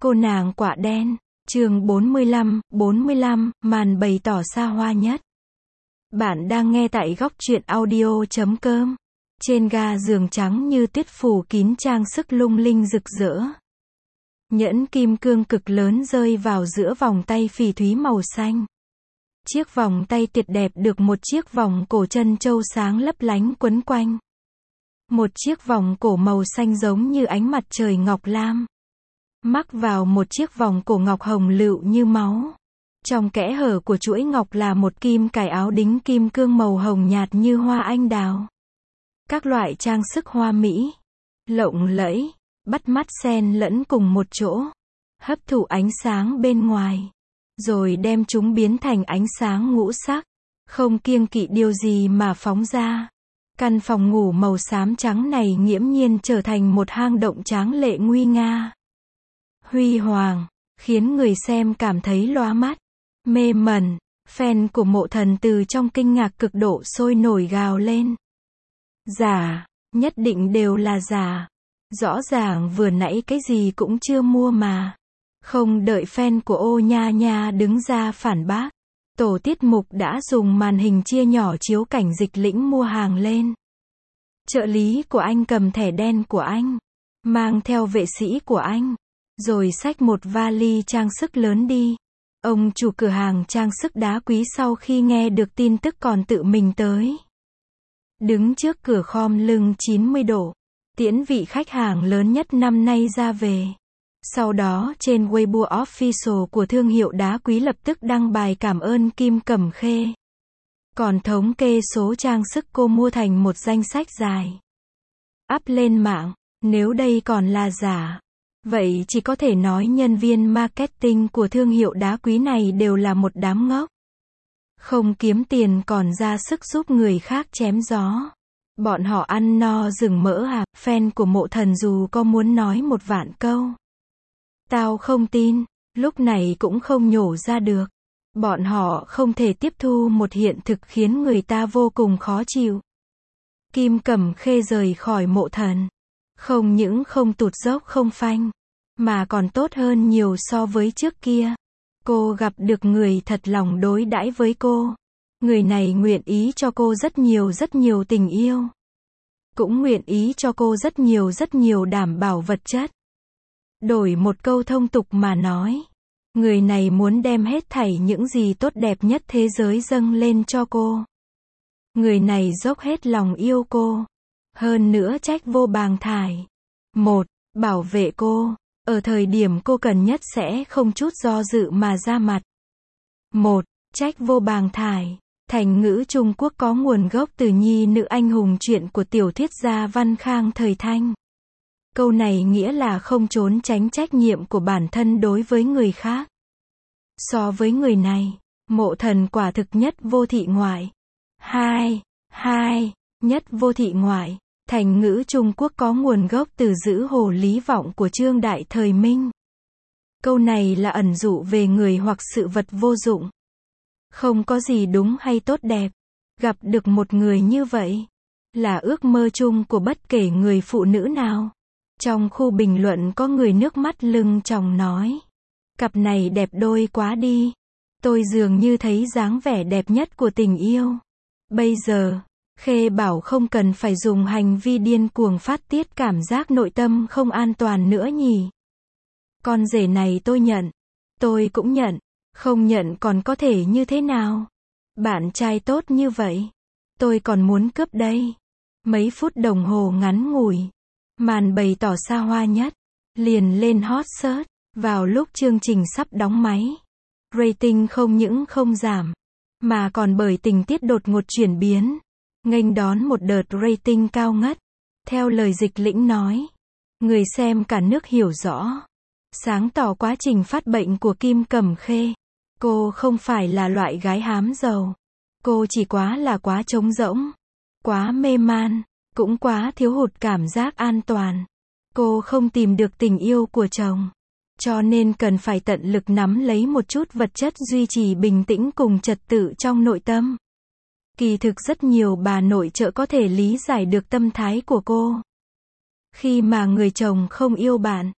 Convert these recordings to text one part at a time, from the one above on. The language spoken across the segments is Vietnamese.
Cô nàng quả đen, chương 45, màn bày tỏ xa hoa nhất. Bạn đang nghe tại góc truyện audio.com. Trên ga giường trắng như tuyết phủ kín trang sức lung linh rực rỡ. Nhẫn kim cương cực lớn rơi vào giữa vòng tay phỉ thúy màu xanh. Chiếc vòng tay tuyệt đẹp được một chiếc vòng cổ trân châu sáng lấp lánh quấn quanh. Một chiếc vòng cổ màu xanh giống như ánh mặt trời ngọc lam. Mắc vào một chiếc vòng cổ ngọc hồng lựu như máu. Trong kẽ hở của chuỗi ngọc là một kim cài áo đính kim cương màu hồng nhạt như hoa anh đào. Các loại trang sức hoa mỹ, lộng lẫy, bắt mắt xen lẫn cùng một chỗ, hấp thụ ánh sáng bên ngoài, rồi đem chúng biến thành ánh sáng ngũ sắc, không kiêng kỵ điều gì mà phóng ra. Căn phòng ngủ màu xám trắng này nghiễm nhiên trở thành một hang động tráng lệ nguy nga, huy hoàng, khiến người xem cảm thấy lóa mắt, mê mẩn. Fan của Mộ Thần từ trong kinh ngạc cực độ sôi nổi gào lên. Giả, nhất định đều là giả. Rõ ràng vừa nãy cái gì cũng chưa mua mà. Không đợi fan của Ô Nha Nha đứng ra phản bác, tổ tiết mục đã dùng màn hình chia nhỏ chiếu cảnh dịch lĩnh mua hàng lên. Trợ lý của anh cầm thẻ đen của anh, mang theo vệ sĩ của anh, rồi xách một vali trang sức lớn đi. Ông chủ cửa hàng trang sức đá quý sau khi nghe được tin tức còn tự mình tới. Đứng trước cửa khom lưng 90 độ, tiễn vị khách hàng lớn nhất năm nay ra về. Sau đó trên Weibo Official của thương hiệu đá quý lập tức đăng bài cảm ơn Kim Cẩm Khê. Còn thống kê số trang sức cô mua thành một danh sách dài. Up lên mạng, nếu đây còn là giả, vậy chỉ có thể nói nhân viên marketing của thương hiệu đá quý này đều là một đám ngốc. Không kiếm tiền còn ra sức giúp người khác chém gió. Bọn họ ăn no rừng mỡ à? Fan của Mộ Thần dù có muốn nói một vạn câu, tao không tin, lúc này cũng không nhổ ra được. Bọn họ không thể tiếp thu một hiện thực khiến người ta vô cùng khó chịu. Kim Cẩm Khê rời khỏi Mộ Thần, không những không tụt dốc không phanh, mà còn tốt hơn nhiều so với trước kia. Cô gặp được người thật lòng đối đãi với cô. Người này nguyện ý cho cô rất nhiều tình yêu. Cũng nguyện ý cho cô rất nhiều đảm bảo vật chất. Đổi một câu thông tục mà nói, người này muốn đem hết thảy những gì tốt đẹp nhất thế giới dâng lên cho cô. Người này dốc hết lòng yêu cô. Hơn nữa trách vô bàng thải. Một, bảo vệ cô. Ở thời điểm cô cần nhất sẽ không chút do dự mà ra mặt. Một, trách vô bàng thải. Thành ngữ Trung Quốc có nguồn gốc từ nhi nữ anh hùng truyện của tiểu thuyết gia Văn Khang thời Thanh. Câu này nghĩa là không trốn tránh trách nhiệm của bản thân đối với người khác. So với người này, Mộ Thần quả thực nhất vô thị ngoại. Hai, nhất vô thị ngoại. Thành ngữ Trung Quốc có nguồn gốc từ giữ hồ lý vọng của Trương Đại thời Minh. Câu này là ẩn dụ về người hoặc sự vật vô dụng. Không có gì đúng hay tốt đẹp. Gặp được một người như vậy là ước mơ chung của bất kể người phụ nữ nào. Trong khu bình luận có người nước mắt lưng tròng nói, cặp này đẹp đôi quá đi. Tôi dường như thấy dáng vẻ đẹp nhất của tình yêu. Bây giờ, Khê bảo không cần phải dùng hành vi điên cuồng phát tiết cảm giác nội tâm không an toàn nữa nhỉ. Con rể này tôi nhận. Tôi cũng nhận. Không nhận còn có thể như thế nào? Bạn trai tốt như vậy, tôi còn muốn cướp đây. Mấy phút đồng hồ ngắn ngủi, màn bày tỏ xa hoa nhất liền lên hot search. Vào lúc chương trình sắp đóng máy, rating không những không giảm, mà còn bởi tình tiết đột ngột chuyển biến, nghênh đón một đợt rating cao ngất. Theo lời dịch lĩnh nói, người xem cả nước hiểu rõ, sáng tỏ quá trình phát bệnh của Kim Cẩm Khê. Cô không phải là loại gái hám giàu. Cô chỉ quá trống rỗng, quá mê man, cũng quá thiếu hụt cảm giác an toàn. Cô không tìm được tình yêu của chồng, cho nên cần phải tận lực nắm lấy một chút vật chất duy trì bình tĩnh cùng trật tự trong nội tâm. Kỳ thực rất nhiều bà nội trợ có thể lý giải được tâm thái của cô. Khi mà người chồng không yêu bạn,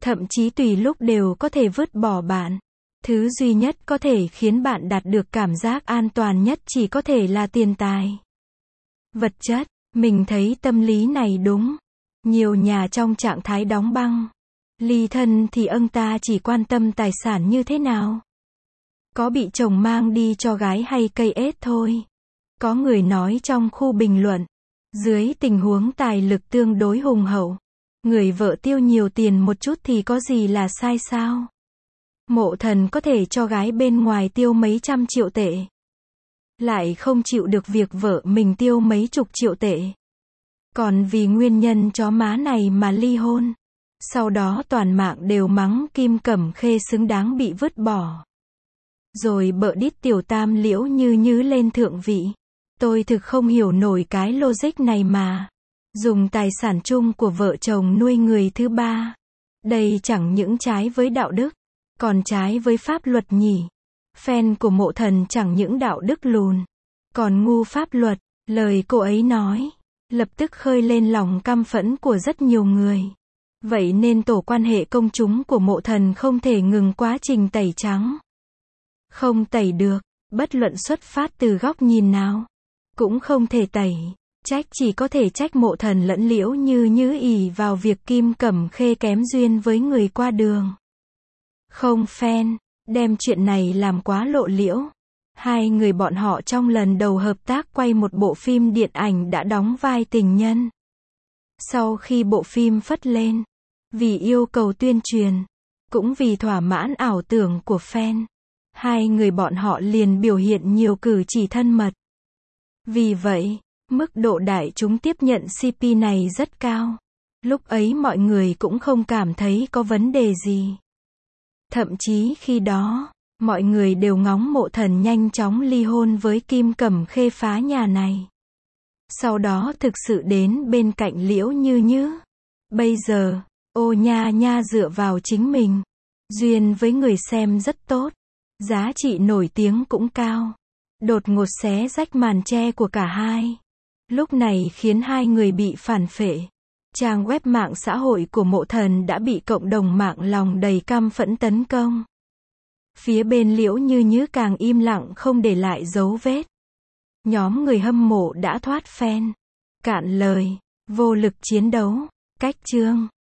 thậm chí tùy lúc đều có thể vứt bỏ bạn. Thứ duy nhất có thể khiến bạn đạt được cảm giác an toàn nhất chỉ có thể là tiền tài. Vật chất, mình thấy tâm lý này đúng. Nhiều nhà trong trạng thái đóng băng. Ly thân thì ông ta chỉ quan tâm tài sản như thế nào. Có bị chồng mang đi cho gái hay cây ếch thôi. Có người nói trong khu bình luận. Dưới tình huống tài lực tương đối hùng hậu. Người vợ tiêu nhiều tiền một chút thì có gì là sai sao? Mộ Thần có thể cho gái bên ngoài tiêu mấy trăm triệu tệ. Lại không chịu được việc vợ mình tiêu mấy chục triệu tệ. Còn vì nguyên nhân chó má này mà ly hôn. Sau đó toàn mạng đều mắng Kim Cẩm Khê xứng đáng bị vứt bỏ. Rồi bợ đít tiểu tam liễu như lên thượng vị. Tôi thực không hiểu nổi cái logic này mà. Dùng tài sản chung của vợ chồng nuôi người thứ ba. Đây chẳng những trái với đạo đức, còn trái với pháp luật nhỉ. Fan của Mộ Thần chẳng những đạo đức lùn, còn ngu pháp luật. Lời cô ấy nói, lập tức khơi lên lòng căm phẫn của rất nhiều người. Vậy nên tổ quan hệ công chúng của Mộ Thần không thể ngừng quá trình tẩy trắng. Không tẩy được, bất luận xuất phát từ góc nhìn nào. Cũng không thể tẩy. Trách chỉ có thể trách Mộ Thần lẫn Liễu Như ỷ vào việc Kim Cẩm Khê kém duyên với người qua đường. Không fan, đem chuyện này làm quá lộ liễu. Hai người bọn họ trong lần đầu hợp tác quay một bộ phim điện ảnh đã đóng vai tình nhân. Sau khi bộ phim phất lên, vì yêu cầu tuyên truyền, cũng vì thỏa mãn ảo tưởng của fan, hai người bọn họ liền biểu hiện nhiều cử chỉ thân mật. Vì vậy, mức độ đại chúng tiếp nhận CP này rất cao. Lúc ấy mọi người cũng không cảm thấy có vấn đề gì. Thậm chí khi đó, mọi người đều ngóng Mộ Thần nhanh chóng ly hôn với Kim Cẩm Khê phá nhà này. Sau đó thực sự đến bên cạnh Liễu Như. Bây giờ, ô nha dựa vào chính mình. Duyên với người xem rất tốt. Giá trị nổi tiếng cũng cao. Đột ngột xé rách màn che của cả hai. Lúc này khiến hai người bị phản phệ. Trang web mạng xã hội của Mộ Thần đã bị cộng đồng mạng lòng đầy căm phẫn tấn công. Phía bên Liễu Như càng im lặng không để lại dấu vết. Nhóm người hâm mộ đã thoát fan. Cạn lời, vô lực chiến đấu, cách chương.